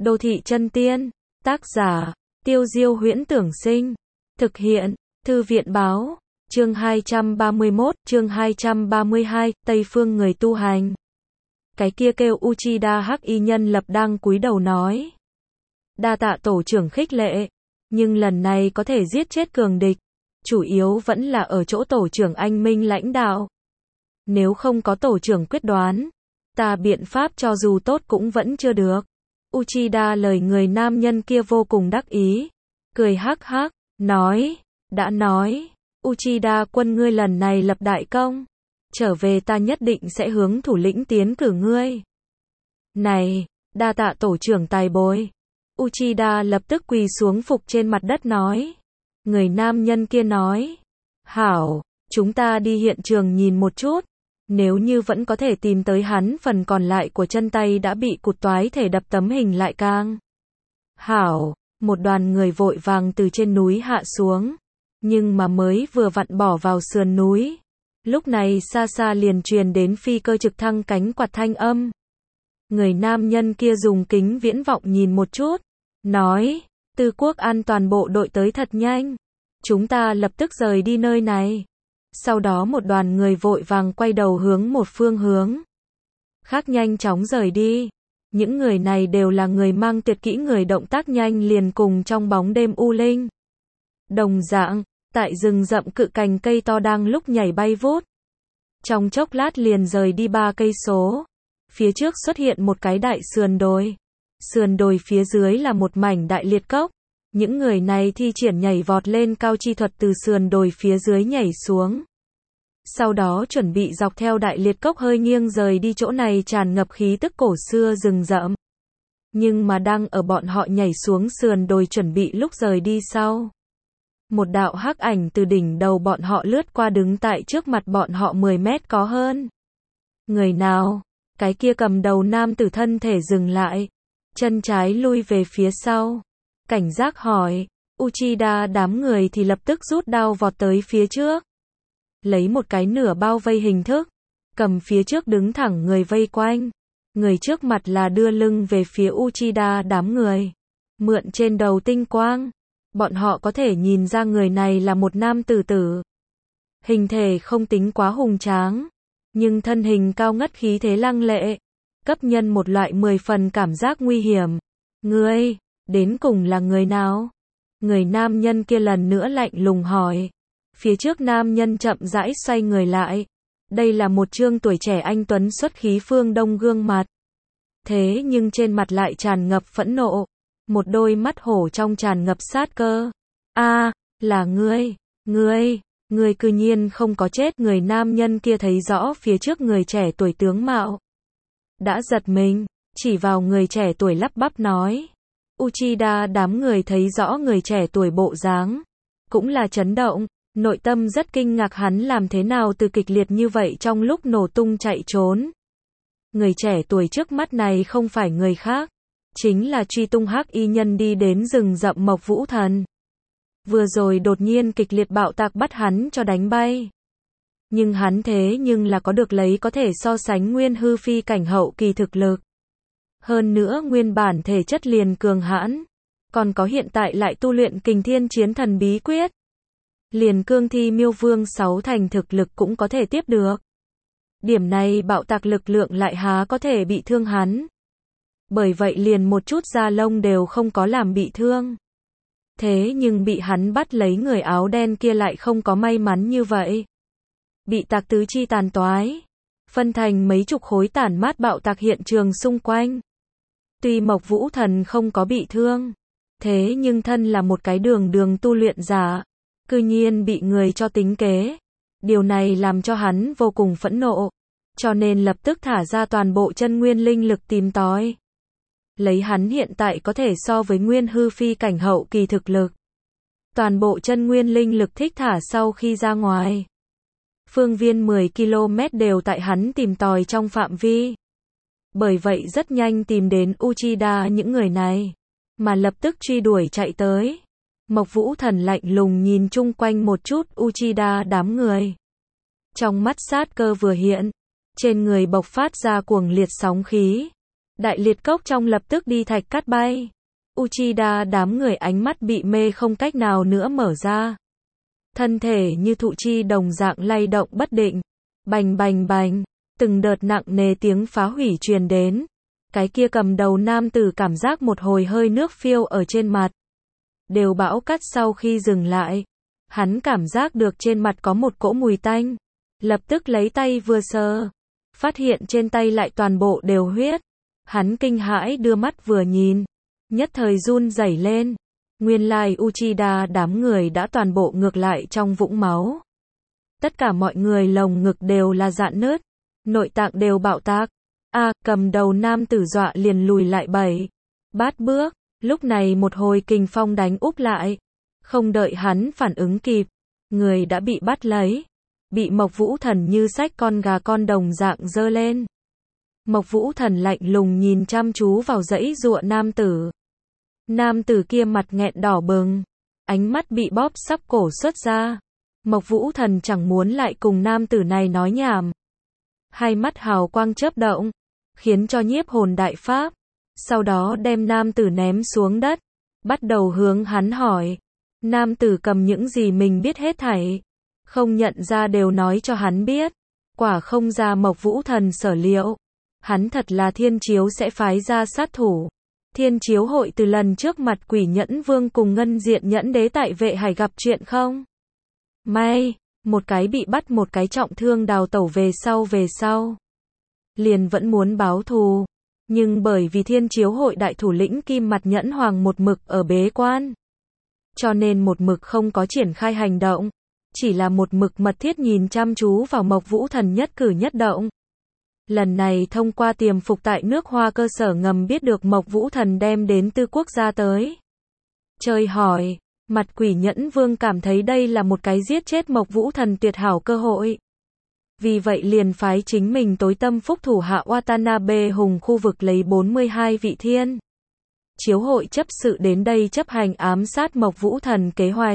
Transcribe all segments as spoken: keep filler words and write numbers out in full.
Đô thị chân tiên. Tác giả, Tiêu Diêu Huyễn Tưởng Sinh. Thực hiện, Thư viện Báo. Chương hai trăm ba mươi mốt, chương hai trăm ba mươi hai, Tây phương người tu hành. Cái kia kêu Uchida Hắc Y nhân lập đang cúi đầu nói. Đa tạ tổ trưởng khích lệ, nhưng lần này có thể giết chết cường địch, chủ yếu vẫn là ở chỗ tổ trưởng anh minh lãnh đạo. Nếu không có tổ trưởng quyết đoán, ta biện pháp cho dù tốt cũng vẫn chưa được. Uchida lời người nam nhân kia vô cùng đắc ý, cười hắc hắc, nói, đã nói, Uchida quân ngươi lần này lập đại công, trở về ta nhất định sẽ hướng thủ lĩnh tiến cử ngươi. Này, đa tạ tổ trưởng tài bồi. Uchida lập tức quỳ xuống phục trên mặt đất nói. Người nam nhân kia nói, hảo, chúng ta đi hiện trường nhìn một chút. Nếu như vẫn có thể tìm tới hắn phần còn lại của chân tay đã bị cụt toái thể đập tấm hình lại càng hảo. Một đoàn người vội vàng từ trên núi hạ xuống, nhưng mà mới vừa vặn bỏ vào sườn núi, lúc này xa xa liền truyền đến phi cơ trực thăng cánh quạt thanh âm. Người nam nhân kia dùng kính viễn vọng nhìn một chút, nói, Tư Quốc an toàn bộ đội tới thật nhanh, chúng ta lập tức rời đi nơi này. Sau đó một đoàn người vội vàng quay đầu hướng một phương hướng khác nhanh chóng rời đi. Những người này đều là người mang tuyệt kỹ, người động tác nhanh liền cùng trong bóng đêm u linh. Đồng dạng, tại rừng rậm cự cành cây to đang lúc nhảy bay vút. Trong chốc lát liền rời đi ba cây số. Phía trước xuất hiện một cái đại sườn đồi. Sườn đồi phía dưới là một mảnh đại liệt cốc. Những người này thi triển nhảy vọt lên cao chi thuật từ sườn đồi phía dưới nhảy xuống. Sau đó chuẩn bị dọc theo đại liệt cốc hơi nghiêng rời đi chỗ này tràn ngập khí tức cổ xưa rừng rậm. Nhưng mà đang ở bọn họ nhảy xuống sườn đồi chuẩn bị lúc rời đi sau. Một đạo hắc ảnh từ đỉnh đầu bọn họ lướt qua đứng tại trước mặt bọn họ mười mét có hơn. Người nào? Cái kia cầm đầu nam tử thân thể dừng lại. Chân trái lui về phía sau. Cảnh giác hỏi. Uchida đám người thì lập tức rút đao vọt tới phía trước. Lấy một cái nửa bao vây hình thức. Cầm phía trước đứng thẳng người vây quanh. Người trước mặt là đưa lưng về phía Uchida đám người. Mượn trên đầu tinh quang. Bọn họ có thể nhìn ra người này là một nam tử tử. Hình thể không tính quá hùng tráng. Nhưng thân hình cao ngất khí thế lăng lệ. Cấp nhân một loại mười phần cảm giác nguy hiểm. Ngươi, đến cùng là người nào? Người nam nhân kia lần nữa lạnh lùng hỏi. Phía trước nam nhân chậm rãi xoay người lại. Đây là một trương tuổi trẻ anh tuấn xuất khí phương Đông gương mặt. Thế nhưng trên mặt lại tràn ngập phẫn nộ. Một đôi mắt hổ trong tràn ngập sát cơ. A, à, là ngươi, ngươi, ngươi cư nhiên không có chết. Người nam nhân kia thấy rõ phía trước người trẻ tuổi tướng mạo. Đã giật mình, chỉ vào người trẻ tuổi lắp bắp nói. Uchida đám người thấy rõ người trẻ tuổi bộ dáng. Cũng là chấn động, nội tâm rất kinh ngạc hắn làm thế nào từ kịch liệt như vậy trong lúc nổ tung chạy trốn. Người trẻ tuổi trước mắt này không phải người khác. Chính là truy tung Hắc Y nhân đi đến rừng rậm Mộc Vũ Thần. Vừa rồi đột nhiên kịch liệt bạo tạc bắt hắn cho đánh bay. Nhưng hắn thế nhưng là có được lấy có thể so sánh nguyên hư phi cảnh hậu kỳ thực lực. Hơn nữa nguyên bản thể chất liền cường hãn. Còn có hiện tại lại tu luyện Kình Thiên Chiến Thần bí quyết. Liền cương thi miêu vương sáu thành thực lực cũng có thể tiếp được. Điểm này bạo tạc lực lượng lại há có thể bị thương hắn. Bởi vậy liền một chút da lông đều không có làm bị thương. Thế nhưng bị hắn bắt lấy người áo đen kia lại không có may mắn như vậy. Bị tạc tứ chi tàn toái. Phân thành mấy chục khối tản mát bạo tạc hiện trường xung quanh. Tuy Mộc Vũ Thần không có bị thương. Thế nhưng thân là một cái đường đường tu luyện giả. Cư nhiên bị người cho tính kế. Điều này làm cho hắn vô cùng phẫn nộ. Cho nên lập tức thả ra toàn bộ chân nguyên linh lực tìm tòi. Lấy hắn hiện tại có thể so với nguyên hư phi cảnh hậu kỳ thực lực. Toàn bộ chân nguyên linh lực thích thả sau khi ra ngoài. Phương viên mười ki lô mét đều tại hắn tìm tòi trong phạm vi. Bởi vậy rất nhanh tìm đến Uchida những người này. Mà lập tức truy đuổi chạy tới. Mộc Vũ Thần lạnh lùng nhìn chung quanh một chút Uchida đám người. Trong mắt sát cơ vừa hiện. Trên người bộc phát ra cuồng liệt sóng khí. Đại liệt cốc trong lập tức đi thạch cát bay. Uchida đám người ánh mắt bị mê không cách nào nữa mở ra. Thân thể như thụ chi đồng dạng lay động bất định. Bành bành bành, từng đợt nặng nề tiếng phá hủy truyền đến. Cái kia cầm đầu nam tử cảm giác một hồi hơi nước phiêu ở trên mặt. Đều bão cát sau khi dừng lại. Hắn cảm giác được trên mặt có một cỗ mùi tanh. Lập tức lấy tay vừa sờ. Phát hiện trên tay lại toàn bộ đều huyết. Hắn kinh hãi đưa mắt vừa nhìn. Nhất thời run rẩy lên. Nguyên lai Uchida đám người đã toàn bộ ngược lại trong vũng máu. Tất cả mọi người lồng ngực đều là rạn nứt. Nội tạng đều bạo tạc. A, cầm đầu nam tử dọa liền lùi lại bảy bát bước. Lúc này một hồi kình phong đánh úp lại. Không đợi hắn phản ứng kịp. Người đã bị bắt lấy. Bị Mộc Vũ Thần như xách con gà con đồng dạng giơ lên. Mộc Vũ Thần lạnh lùng nhìn chăm chú vào dãy giụa nam tử. Nam tử kia mặt nghẹn đỏ bừng. Ánh mắt bị bóp sắp cổ xuất ra. Mộc Vũ Thần chẳng muốn lại cùng nam tử này nói nhảm. Hai mắt hào quang chớp động. Khiến cho nhiếp hồn đại pháp. Sau đó đem nam tử ném xuống đất. Bắt đầu hướng hắn hỏi. Nam tử cầm những gì mình biết hết thảy. Không nhận ra đều nói cho hắn biết. Quả không ra Mộc Vũ Thần sở liệu. Hắn thật là Thiên Chiếu sẽ phái ra sát thủ. Thiên Chiếu hội từ lần trước mặt Quỷ Nhẫn Vương cùng Ngân Diện Nhẫn Đế tại Vệ Hải gặp chuyện không? May, một cái bị bắt một cái trọng thương đào tẩu về sau về sau. Liền vẫn muốn báo thù. Nhưng bởi vì Thiên Chiếu hội đại thủ lĩnh Kim Mặt Nhẫn Hoàng một mực ở bế quan. Cho nên một mực không có triển khai hành động. Chỉ là một mực mật thiết nhìn chăm chú vào Mộc Vũ Thần nhất cử nhất động. Lần này thông qua tiềm phục tại nước Hoa cơ sở ngầm biết được Mộc Vũ Thần đem đến Tư Quốc gia tới. Trời hỏi, mặt Quỷ Nhẫn Vương cảm thấy đây là một cái giết chết Mộc Vũ Thần tuyệt hảo cơ hội. Vì vậy liền phái chính mình tối tâm phúc thủ hạ Watanabe Hùng khu vực lấy bốn mươi hai vị Thiên Chiếu hội chấp sự đến đây chấp hành ám sát Mộc Vũ Thần kế hoạch.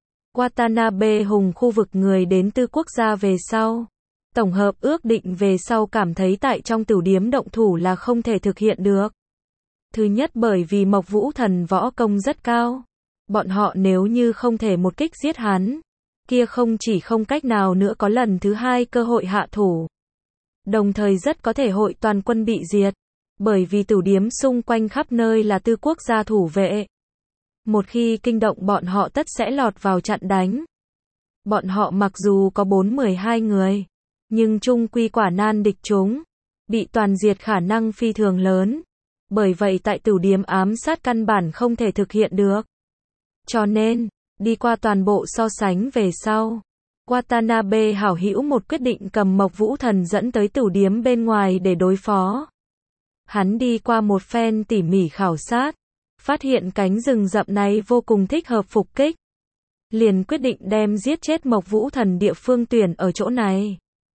Watanabe Hùng khu vực người đến Tư Quốc gia về sau. Tổng hợp ước định về sau cảm thấy tại trong tửu điếm động thủ là không thể thực hiện được. Thứ nhất bởi vì Mộc Vũ Thần võ công rất cao. Bọn họ nếu như không thể một kích giết hắn, kia không chỉ không cách nào nữa có lần thứ hai cơ hội hạ thủ. Đồng thời rất có thể hội toàn quân bị diệt. Bởi vì tửu điếm xung quanh khắp nơi là Tư Quốc gia thủ vệ. Một khi kinh động bọn họ tất sẽ lọt vào chặn đánh. Bọn họ mặc dù có bốn mươi hai người. Nhưng chung quy quả nan địch chúng. Bị toàn diệt khả năng phi thường lớn. Bởi vậy tại tửu điếm ám sát căn bản không thể thực hiện được. Cho nên, đi qua toàn bộ so sánh về sau. Watanabe hảo hữu một quyết định cầm Mộc Vũ Thần dẫn tới tửu điếm bên ngoài để đối phó. Hắn đi qua một phen tỉ mỉ khảo sát. Phát hiện cánh rừng rậm này vô cùng thích hợp phục kích. Liền quyết định đem giết chết Mộc Vũ Thần địa phương tuyển ở chỗ này.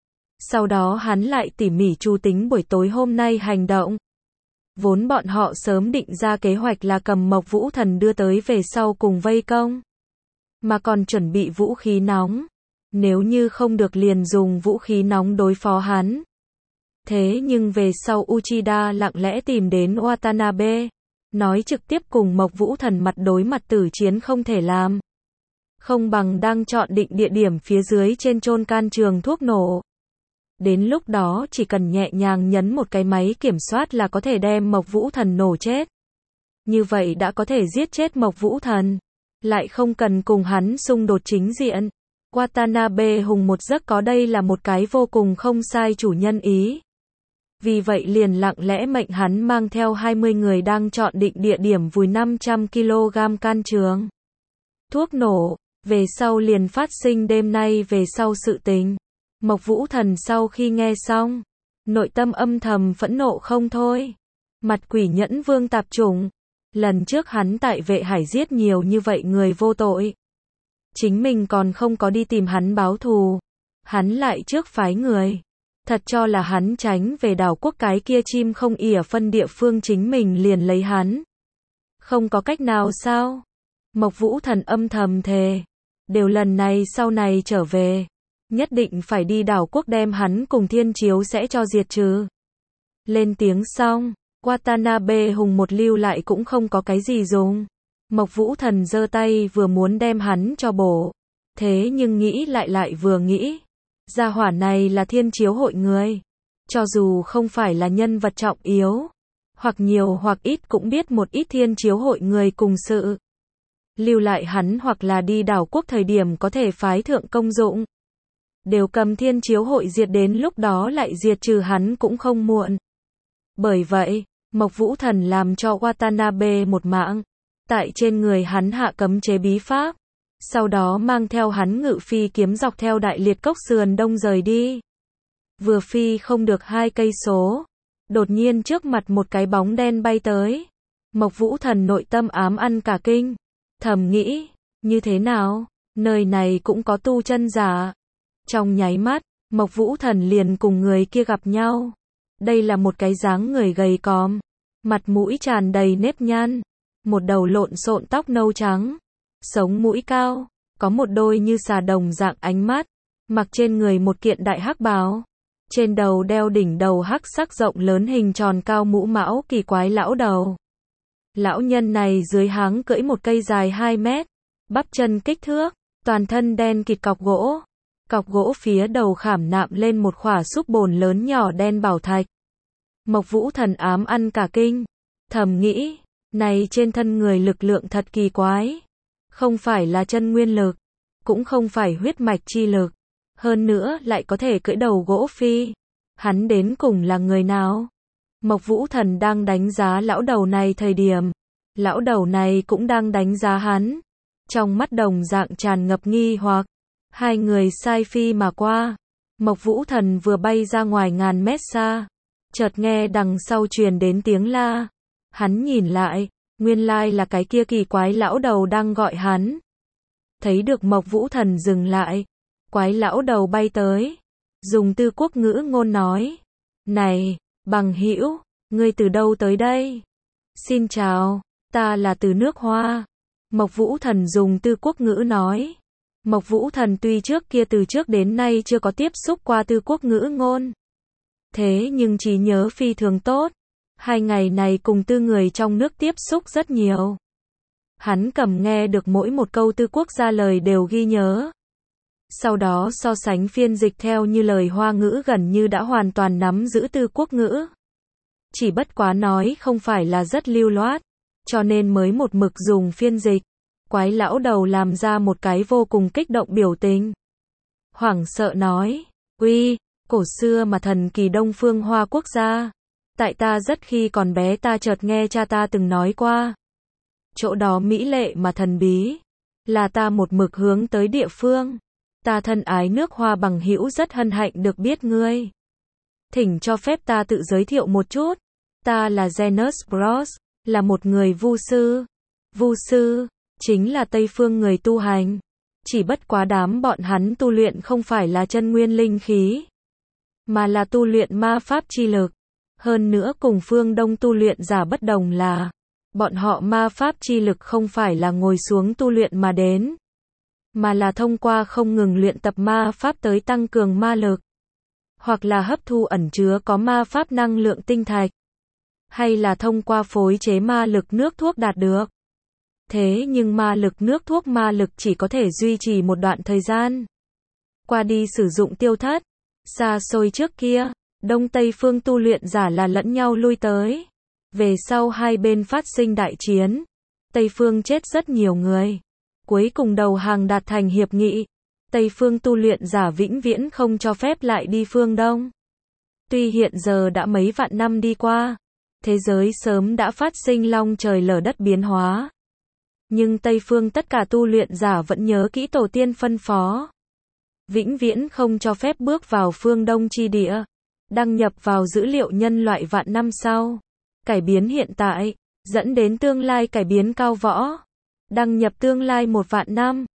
Sau đó hắn lại tỉ mỉ chu tính buổi tối hôm nay hành động. Vốn bọn họ sớm định ra kế hoạch là cầm Mộc Vũ Thần đưa tới về sau cùng vây công. Mà còn chuẩn bị vũ khí nóng. Nếu như không được liền dùng vũ khí nóng đối phó hắn. Thế nhưng về sau Uchida lặng lẽ tìm đến Watanabe. Nói trực tiếp cùng Mộc Vũ Thần mặt đối mặt tử chiến không thể làm. Không bằng đang chọn định địa điểm phía dưới trên chôn can trường thuốc nổ. Đến lúc đó chỉ cần nhẹ nhàng nhấn một cái máy kiểm soát là có thể đem Mộc Vũ Thần nổ chết. Như vậy đã có thể giết chết Mộc Vũ Thần. Lại không cần cùng hắn xung đột chính diện. Watanabe Hùng một giấc có đây là một cái vô cùng không sai chủ nhân ý. Vì vậy liền lặng lẽ mệnh hắn mang theo hai mươi người đang chọn định địa điểm vùi năm trăm ki lô gam can trường thuốc nổ. Về sau liền phát sinh đêm nay về sau sự tình. Mộc Vũ Thần sau khi nghe xong, nội tâm âm thầm phẫn nộ không thôi. Mặt Quỷ Nhẫn Vương tạp chủng. Lần trước hắn tại Vệ Hải giết nhiều như vậy người vô tội. Chính mình còn không có đi tìm hắn báo thù. Hắn lại trước phái người. Thật cho là hắn tránh về đảo quốc cái kia chim không ỉa phân địa phương chính mình liền lấy hắn. Không có cách nào sao? Mộc Vũ Thần âm thầm thề. Đều lần này sau này trở về. Nhất định phải đi đảo quốc đem hắn cùng Thiên Chiếu sẽ cho diệt trừ. Lên tiếng xong. Watanabe hùng một lưu lại cũng không có cái gì dùng. Mộc Vũ Thần giơ tay vừa muốn đem hắn cho bổ. Thế nhưng nghĩ lại lại vừa nghĩ. Gia hỏa này là thiên chiếu hội người. Cho dù không phải là nhân vật trọng yếu. Hoặc nhiều hoặc ít cũng biết một ít thiên chiếu hội người cùng sự. Lưu lại hắn hoặc là đi đảo quốc thời điểm có thể phái thượng công dụng. Đều cầm thiên chiếu hội diệt đến lúc đó lại diệt trừ hắn cũng không muộn. Bởi vậy, Mộc Vũ Thần làm cho Watanabe một mạng. Tại trên người hắn hạ cấm chế bí pháp. Sau đó mang theo hắn ngự phi kiếm dọc theo đại liệt cốc sườn đông rời đi. Vừa phi không được hai cây số. Đột nhiên trước mặt một cái bóng đen bay tới. Mộc Vũ Thần nội tâm ám ăn cả kinh. Thầm nghĩ, như thế nào, nơi này cũng có tu chân giả. Trong nháy mắt, Mộc Vũ Thần liền cùng người kia gặp nhau. Đây là một cái dáng người gầy còm, mặt mũi tràn đầy nếp nhăn, một đầu lộn xộn tóc nâu trắng, sống mũi cao, có một đôi như xà đồng dạng ánh mắt, mặc trên người một kiện đại hắc bào, trên đầu đeo đỉnh đầu hắc sắc rộng lớn hình tròn cao mũ mão kỳ quái lão đầu. Lão nhân này dưới háng cưỡi một cây dài hai mét, bắp chân kích thước, toàn thân đen kịt cọc gỗ. Cọc gỗ phía đầu khảm nạm lên một khỏa xúc bồn lớn nhỏ đen bảo thạch. Mộc Vũ Thần ám ăn cả kinh, thầm nghĩ, này trên thân người lực lượng thật kỳ quái. Không phải là chân nguyên lực, cũng không phải huyết mạch chi lực, hơn nữa lại có thể cưỡi đầu gỗ phi. Hắn đến cùng là người nào? Mộc Vũ Thần đang đánh giá lão đầu này thời điểm, lão đầu này cũng đang đánh giá hắn. Trong mắt đồng dạng tràn ngập nghi hoặc. Hai người sai phi mà qua. Mộc Vũ Thần vừa bay ra ngoài ngàn mét xa, chợt nghe đằng sau truyền đến tiếng la. Hắn nhìn lại, nguyên lai là cái kia kỳ quái lão đầu đang gọi hắn. Thấy được Mộc Vũ Thần dừng lại, quái lão đầu bay tới, dùng tư quốc ngữ ngôn nói: "Này, bằng hữu, ngươi từ đâu tới đây?" "Xin chào, ta là từ nước Hoa." Mộc Vũ Thần dùng tư quốc ngữ nói. Mộc Vũ Thần tuy trước kia từ trước đến nay chưa có tiếp xúc qua tư quốc ngữ ngôn. Thế nhưng trí nhớ phi thường tốt. Hai ngày này cùng tư người trong nước tiếp xúc rất nhiều. Hắn cầm nghe được mỗi một câu tư quốc gia lời đều ghi nhớ. Sau đó so sánh phiên dịch theo như lời Hoa ngữ gần như đã hoàn toàn nắm giữ tư quốc ngữ. Chỉ bất quá nói không phải là rất lưu loát, cho nên mới một mực dùng phiên dịch. Quái lão đầu làm ra một cái vô cùng kích động biểu tình. Hoảng sợ nói, uy, cổ xưa mà thần kỳ Đông Phương Hoa quốc gia. Tại ta rất khi còn bé ta chợt nghe cha ta từng nói qua. Chỗ đó mỹ lệ mà thần bí. Là ta một mực hướng tới địa phương. Ta thân ái nước Hoa bằng hữu rất hân hạnh được biết ngươi. Thỉnh cho phép ta tự giới thiệu một chút. Ta là Zenos Bros, là một người vu sư. Vu sư chính là Tây phương người tu hành. Chỉ bất quá đám bọn hắn tu luyện không phải là chân nguyên linh khí, mà là tu luyện ma pháp chi lực. Hơn nữa cùng phương Đông tu luyện giả bất đồng là, bọn họ ma pháp chi lực không phải là ngồi xuống tu luyện mà đến, mà là thông qua không ngừng luyện tập ma pháp tới tăng cường ma lực, hoặc là hấp thu ẩn chứa có ma pháp năng lượng tinh thạch, hay là thông qua phối chế ma lực nước thuốc đạt được. Thế nhưng ma lực nước thuốc ma lực chỉ có thể duy trì một đoạn thời gian. Qua đi sử dụng tiêu thất. Xa xôi trước kia, Đông Tây phương tu luyện giả là lẫn nhau lui tới. Về sau hai bên phát sinh đại chiến. Tây phương chết rất nhiều người. Cuối cùng đầu hàng đạt thành hiệp nghị. Tây phương tu luyện giả vĩnh viễn không cho phép lại đi phương Đông. Tuy hiện giờ đã mấy vạn năm đi qua, thế giới sớm đã phát sinh long trời lở đất biến hóa. Nhưng Tây phương tất cả tu luyện giả vẫn nhớ kỹ tổ tiên phân phó. Vĩnh viễn không cho phép bước vào phương Đông chi địa. Đăng nhập vào dữ liệu nhân loại vạn năm sau. Cải biến hiện tại, dẫn đến tương lai cải biến cao võ. Đăng nhập tương lai một vạn năm.